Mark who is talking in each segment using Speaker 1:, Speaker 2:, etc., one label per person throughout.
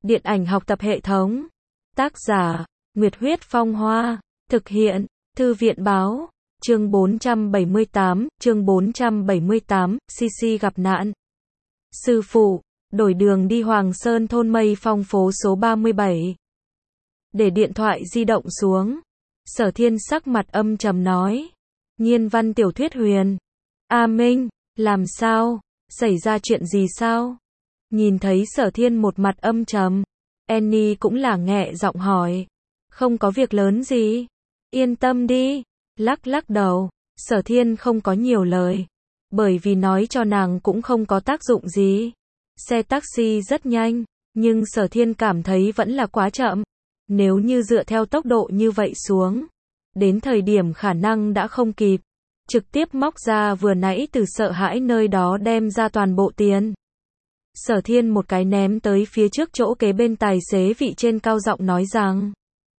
Speaker 1: Điện ảnh học tập hệ thống. Tác giả, Nguyệt Huyết Phong Hoa. Thực hiện, Thư viện Báo. Chương 478, CC gặp nạn. Sư phụ, đổi đường đi Hoàng Sơn thôn Mây Phong phố số 37. Để điện thoại di động xuống. Sở Thiên sắc mặt âm trầm nói. Nhiên văn tiểu thuyết huyền. A Minh, làm sao? Xảy ra chuyện gì sao? Nhìn thấy Sở Thiên một mặt âm trầm, Annie cũng là nghẹ giọng hỏi. Không có việc lớn gì. Yên tâm đi. Lắc lắc đầu, Sở Thiên không có nhiều lời. Bởi vì nói cho nàng cũng không có tác dụng gì. Xe taxi rất nhanh, nhưng Sở Thiên cảm thấy vẫn là quá chậm. Nếu như dựa theo tốc độ như vậy xuống, đến thời điểm khả năng đã không kịp. Trực tiếp móc ra vừa nãy từ sợ hãi nơi đó đem ra toàn bộ tiền. Sở Thiên một cái ném tới phía trước chỗ kế bên tài xế vị trên cao giọng nói rằng.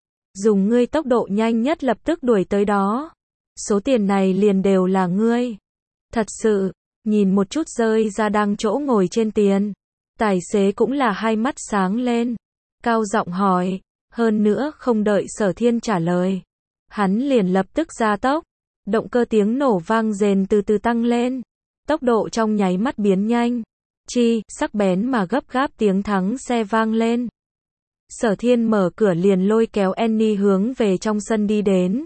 Speaker 1: Dùng ngươi tốc độ nhanh nhất lập tức đuổi tới đó. Số tiền này liền đều là ngươi. Thật sự, nhìn một chút rơi ra đang chỗ ngồi trên tiền. Tài xế cũng là hai mắt sáng lên. Cao giọng hỏi, hơn nữa không đợi Sở Thiên trả lời. Hắn liền lập tức gia tốc. Động cơ tiếng nổ vang rền từ từ tăng lên. Tốc độ trong nháy mắt biến nhanh. Sắc bén mà gấp gáp tiếng thắng xe vang lên. Sở Thiên mở cửa liền lôi kéo Annie hướng về trong sân đi đến.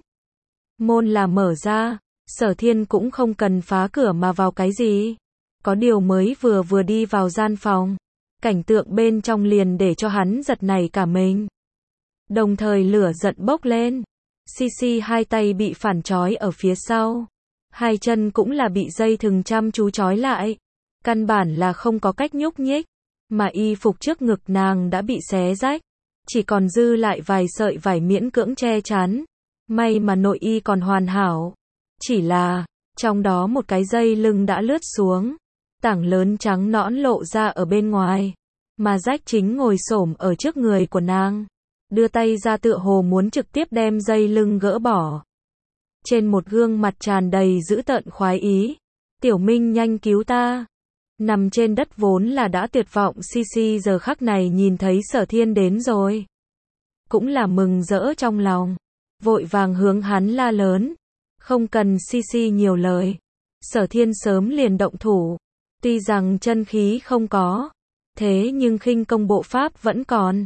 Speaker 1: Môn là mở ra, Sở Thiên cũng không cần phá cửa mà vào cái gì. Có điều mới vừa đi vào gian phòng. Cảnh tượng bên trong liền để cho hắn giật nảy cả mình. Đồng thời lửa giận bốc lên. CC hai tay bị phản trói ở phía sau. Hai chân cũng là bị dây thừng chăm chú trói lại. Căn bản là không có cách nhúc nhích. Mà y phục trước ngực nàng đã bị xé rách. Chỉ còn dư lại vài sợi vải miễn cưỡng che chắn. May mà nội y còn hoàn hảo. Chỉ là, trong đó một cái dây lưng đã lướt xuống. Tảng lớn trắng nõn lộ ra ở bên ngoài. Mà rách chính ngồi xổm ở trước người của nàng. Đưa tay ra tựa hồ muốn trực tiếp đem dây lưng gỡ bỏ. Trên một gương mặt tràn đầy dữ tợn khoái ý. Tiểu Minh nhanh cứu ta. Nằm trên đất vốn là đã tuyệt vọng CC giờ khắc này nhìn thấy Sở Thiên đến rồi. Cũng là mừng rỡ trong lòng. Vội vàng hướng hắn la lớn. Không cần CC nhiều lời. Sở Thiên sớm liền động thủ. Tuy rằng chân khí không có. Thế nhưng khinh công bộ pháp vẫn còn.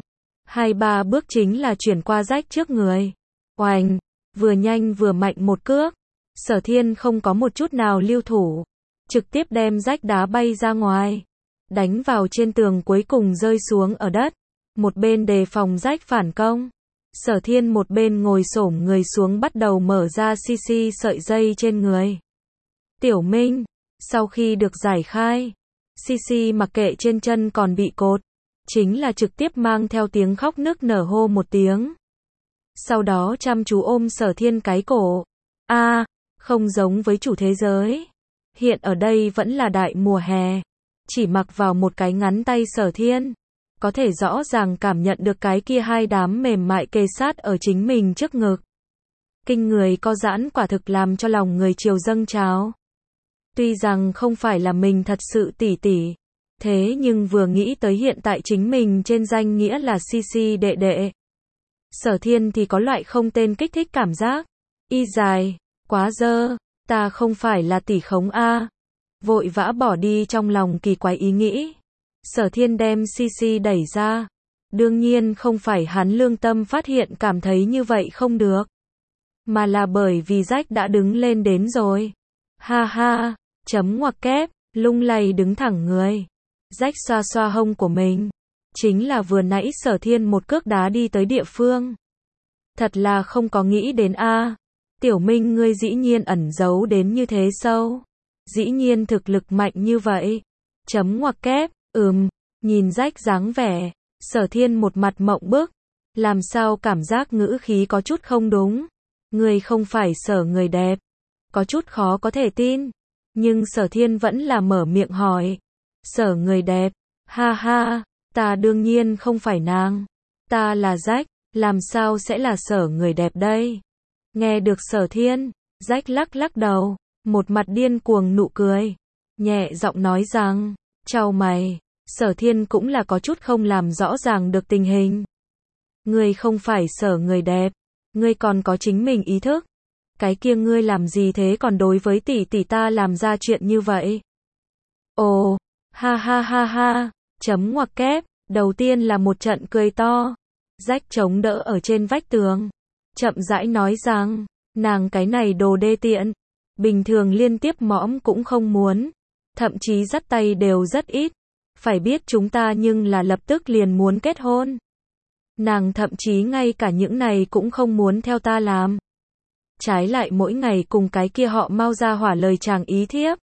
Speaker 1: 2-3 bước chính là chuyển qua rách trước người. Oành, vừa nhanh vừa mạnh một cước. Sở Thiên không có một chút nào lưu thủ. Trực tiếp đem rách đá bay ra ngoài. Đánh vào trên tường cuối cùng rơi xuống ở đất. Một bên đề phòng rách phản công. Sở Thiên một bên ngồi xổm người xuống bắt đầu mở ra CC sợi dây trên người. Tiểu Minh, sau khi được giải khai, CC mặc kệ trên chân còn bị cột. Chính là trực tiếp mang theo tiếng khóc nức nở hô một tiếng. Sau đó chăm chú ôm Sở Thiên cái cổ. Không giống với chủ thế giới. Hiện ở đây vẫn là đại mùa hè. Chỉ mặc vào một cái ngắn tay Sở Thiên. Có thể rõ ràng cảm nhận được cái kia hai đám mềm mại kề sát ở chính mình trước ngực. Kinh người co giãn quả thực làm cho lòng người chiều dâng trào. Tuy rằng không phải là mình thật sự tỉ tỉ. Thế nhưng vừa nghĩ tới hiện tại chính mình trên danh nghĩa là CC đệ đệ. Sở Thiên thì có loại không tên kích thích cảm giác. Y dài, quá dơ, ta không phải là tỷ khống a. Vội vã bỏ đi trong lòng kỳ quái ý nghĩ. Sở Thiên đem CC đẩy ra. Đương nhiên không phải hắn lương tâm phát hiện cảm thấy như vậy không được. Mà là bởi vì rách đã đứng lên đến rồi. Ha ha, chấm ngoặc kép, lung lay đứng thẳng người. Rách xoa xoa hông của mình. Chính là vừa nãy Sở Thiên một cước đá đi tới địa phương. Thật là không có nghĩ đến a. Tiểu Minh ngươi dĩ nhiên ẩn giấu đến như thế sâu. Dĩ nhiên thực lực mạnh như vậy. Chấm ngoặc kép, nhìn rách dáng vẻ. Sở Thiên một mặt mộng bức. Làm sao cảm giác ngữ khí có chút không đúng. Ngươi không phải Sở người đẹp. Có chút khó có thể tin. Nhưng Sở Thiên vẫn là mở miệng hỏi. Sở người đẹp, ha ha, ta đương nhiên không phải nàng. Ta là rách, làm sao sẽ là Sở người đẹp đây? Nghe được Sở Thiên, rách lắc lắc đầu, một mặt điên cuồng nụ cười. Nhẹ giọng nói rằng, chào mày, Sở Thiên cũng là có chút không làm rõ ràng được tình hình. Ngươi không phải Sở người đẹp, ngươi còn có chính mình ý thức. Cái kia ngươi làm gì thế còn đối với tỷ tỷ ta làm ra chuyện như vậy? Ồ, ha ha ha ha, chấm ngoặc kép, đầu tiên là một trận cười to. Rách chống đỡ ở trên vách tường. Chậm rãi nói rằng, nàng cái này đồ đê tiện. Bình thường liên tiếp mõm cũng không muốn. Thậm chí dắt tay đều rất ít. Phải biết chúng ta nhưng là lập tức liền muốn kết hôn. Nàng thậm chí ngay cả những này cũng không muốn theo ta làm. Trái lại mỗi ngày cùng cái kia họ mau ra hỏa lời chàng ý thiếp.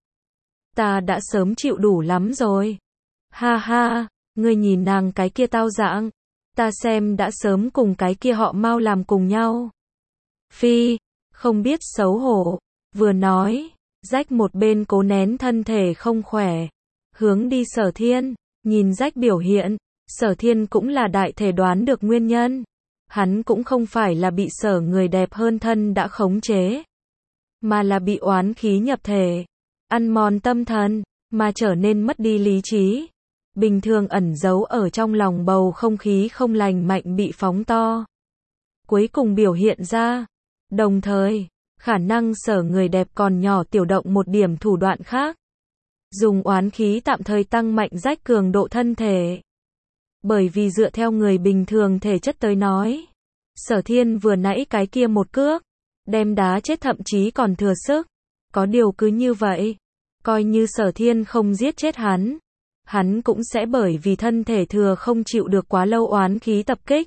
Speaker 1: Ta đã sớm chịu đủ lắm rồi. Ha ha, ngươi nhìn nàng cái kia tao dạng. Ta xem đã sớm cùng cái kia họ mau làm cùng nhau. Phi, không biết xấu hổ. Vừa nói, rách một bên cố nén thân thể không khỏe. Hướng đi Sở Thiên, nhìn rách biểu hiện. Sở Thiên cũng là đại thể đoán được nguyên nhân. Hắn cũng không phải là bị Sở người đẹp hơn thân đã khống chế. Mà là bị oán khí nhập thể. Ăn mòn tâm thần, mà trở nên mất đi lý trí. Bình thường ẩn giấu ở trong lòng bầu không khí không lành mạnh bị phóng to. Cuối cùng biểu hiện ra. Đồng thời, khả năng Sở người đẹp còn nhỏ tiểu động một điểm thủ đoạn khác. Dùng oán khí tạm thời tăng mạnh rách cường độ thân thể. Bởi vì dựa theo người bình thường thể chất tới nói. Sở Thiên vừa nãy cái kia một cước. Đem đá chết thậm chí còn thừa sức. Có điều cứ như vậy. Coi như Sở Thiên không giết chết hắn. Hắn cũng sẽ bởi vì thân thể thừa không chịu được quá lâu oán khí tập kích.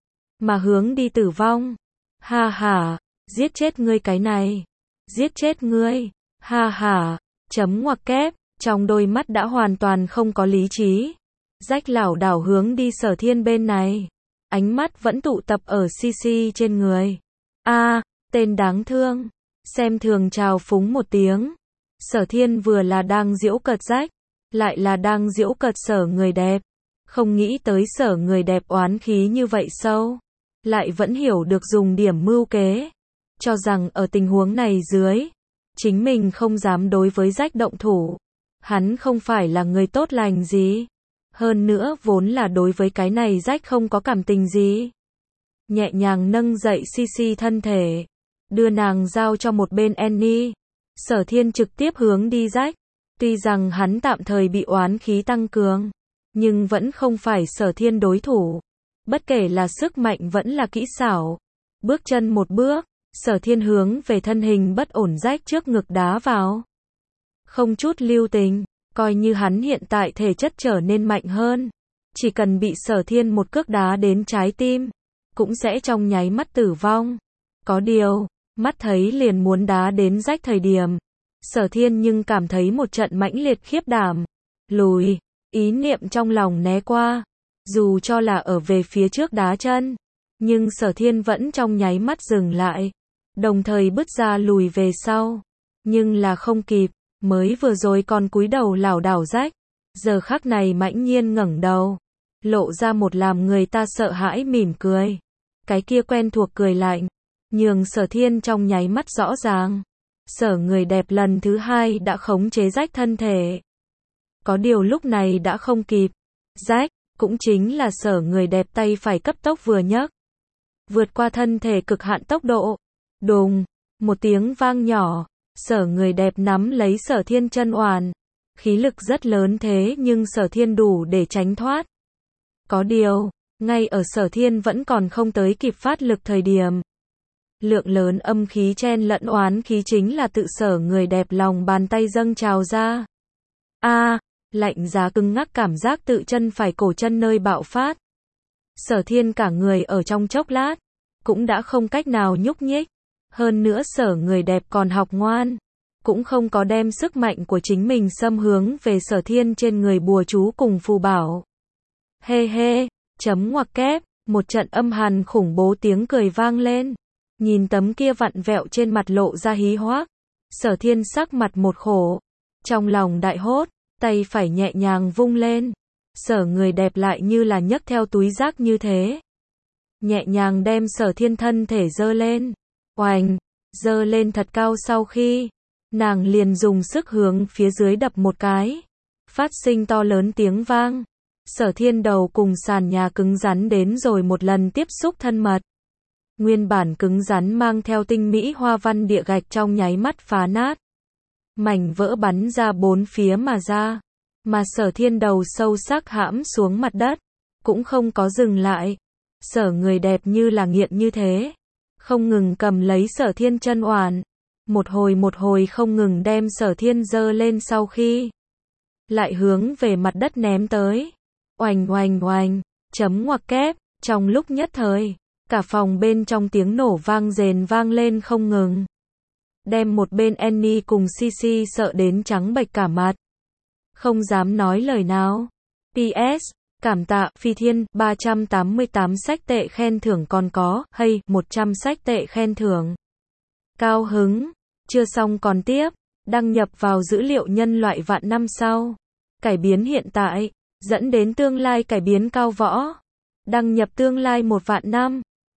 Speaker 1: Mà hướng đi tử vong. Ha ha, giết chết ngươi cái này. Giết chết ngươi. Ha ha, chấm ngoặc kép, trong đôi mắt đã hoàn toàn không có lý trí. Rách lảo đảo hướng đi Sở Thiên bên này. Ánh mắt vẫn tụ tập ở CC trên người. A, tên đáng thương. Xem thường trào phúng một tiếng. Sở Thiên vừa là đang giễu cợt rách. Lại là đang giễu cợt Sở người đẹp. Không nghĩ tới Sở người đẹp oán khí như vậy sâu. Lại vẫn hiểu được dùng điểm mưu kế. Cho rằng ở tình huống này dưới. Chính mình không dám đối với rách động thủ. Hắn không phải là người tốt lành gì. Hơn nữa vốn là đối với cái này rách không có cảm tình gì. Nhẹ nhàng nâng dậy CC thân thể. Đưa nàng giao cho một bên Annie. Sở Thiên trực tiếp hướng đi rách. Tuy rằng hắn tạm thời bị oán khí tăng cường. Nhưng vẫn không phải Sở Thiên đối thủ. Bất kể là sức mạnh vẫn là kỹ xảo. Bước chân một bước. Sở Thiên hướng về thân hình bất ổn rách trước ngực đá vào. Không chút lưu tình. Coi như hắn hiện tại thể chất trở nên mạnh hơn. Chỉ cần bị Sở Thiên một cước đá đến trái tim. Cũng sẽ trong nháy mắt tử vong. Có điều, mắt thấy liền muốn đá đến rách thời điểm. Sở Thiên nhưng cảm thấy một trận mãnh liệt khiếp đảm. Lùi, ý niệm trong lòng né qua. Dù cho là ở về phía trước đá chân. Nhưng Sở Thiên vẫn trong nháy mắt dừng lại. Đồng thời bứt ra lùi về sau. Nhưng là không kịp. Mới vừa rồi còn cúi đầu lảo đảo rách. Giờ khắc này mãnh nhiên ngẩng đầu. Lộ ra một làm người ta sợ hãi mỉm cười. Cái kia quen thuộc cười lạnh. Nhường Sở Thiên trong nháy mắt rõ ràng. Sở người đẹp lần thứ hai đã khống chế rách thân thể. Có điều lúc này đã không kịp. Rách, cũng chính là Sở người đẹp tay phải cấp tốc vừa nhấc. Vượt qua thân thể cực hạn tốc độ. Đùng, một tiếng vang nhỏ. Sở người đẹp nắm lấy Sở Thiên chân oàn. Khí lực rất lớn thế nhưng Sở Thiên đủ để tránh thoát. Có điều, ngay ở Sở Thiên vẫn còn không tới kịp phát lực thời điểm. Lượng lớn âm khí chen lẫn oán khí chính là tự Sở người đẹp lòng bàn tay dâng trào ra. A, lạnh giá cứng ngắc cảm giác tự chân phải cổ chân nơi bạo phát. Sở Thiên cả người ở trong chốc lát. Cũng đã không cách nào nhúc nhích. Hơn nữa Sở người đẹp còn học ngoan. Cũng không có đem sức mạnh của chính mình xâm hướng về Sở Thiên trên người bùa chú cùng phù bảo. Hê hê, chấm ngoặc kép, một trận âm hàn khủng bố tiếng cười vang lên. Nhìn tấm kia vặn vẹo trên mặt lộ ra hí hoác. Sở Thiên sắc mặt một khổ. Trong lòng đại hốt, tay phải nhẹ nhàng vung lên. Sở người đẹp lại như là nhấc theo túi rác như thế. Nhẹ nhàng đem Sở Thiên thân thể dơ lên. Oành, dơ lên thật cao sau khi. Nàng liền dùng sức hướng phía dưới đập một cái. Phát sinh to lớn tiếng vang. Sở Thiên đầu cùng sàn nhà cứng rắn đến rồi một lần tiếp xúc thân mật. Nguyên bản cứng rắn mang theo tinh mỹ hoa văn địa gạch trong nháy mắt phá nát. Mảnh vỡ bắn ra bốn phía mà ra. Mà Sở Thiên đầu sâu sắc hãm xuống mặt đất. Cũng không có dừng lại. Sở người đẹp như là nghiện như thế. Không ngừng cầm lấy Sở Thiên chân oản. Một hồi không ngừng đem Sở Thiên giơ lên sau khi. Lại hướng về mặt đất ném tới. Oành oành oành. Chấm ngoặc kép. Trong lúc nhất thời. Cả phòng bên trong tiếng nổ vang rền vang lên không ngừng. Đem một bên Annie cùng Sisi sợ đến trắng bệch cả mặt. Không dám nói lời nào. PS. Cảm tạ Phi Thiên 388 sách tệ khen thưởng còn có, hay 100 sách tệ khen thưởng. Cao hứng. Chưa xong còn tiếp. Đăng nhập vào dữ liệu nhân loại vạn năm sau. Cải biến hiện tại. Dẫn đến tương lai cải biến cao võ. Đăng nhập tương lai 1 vạn năm.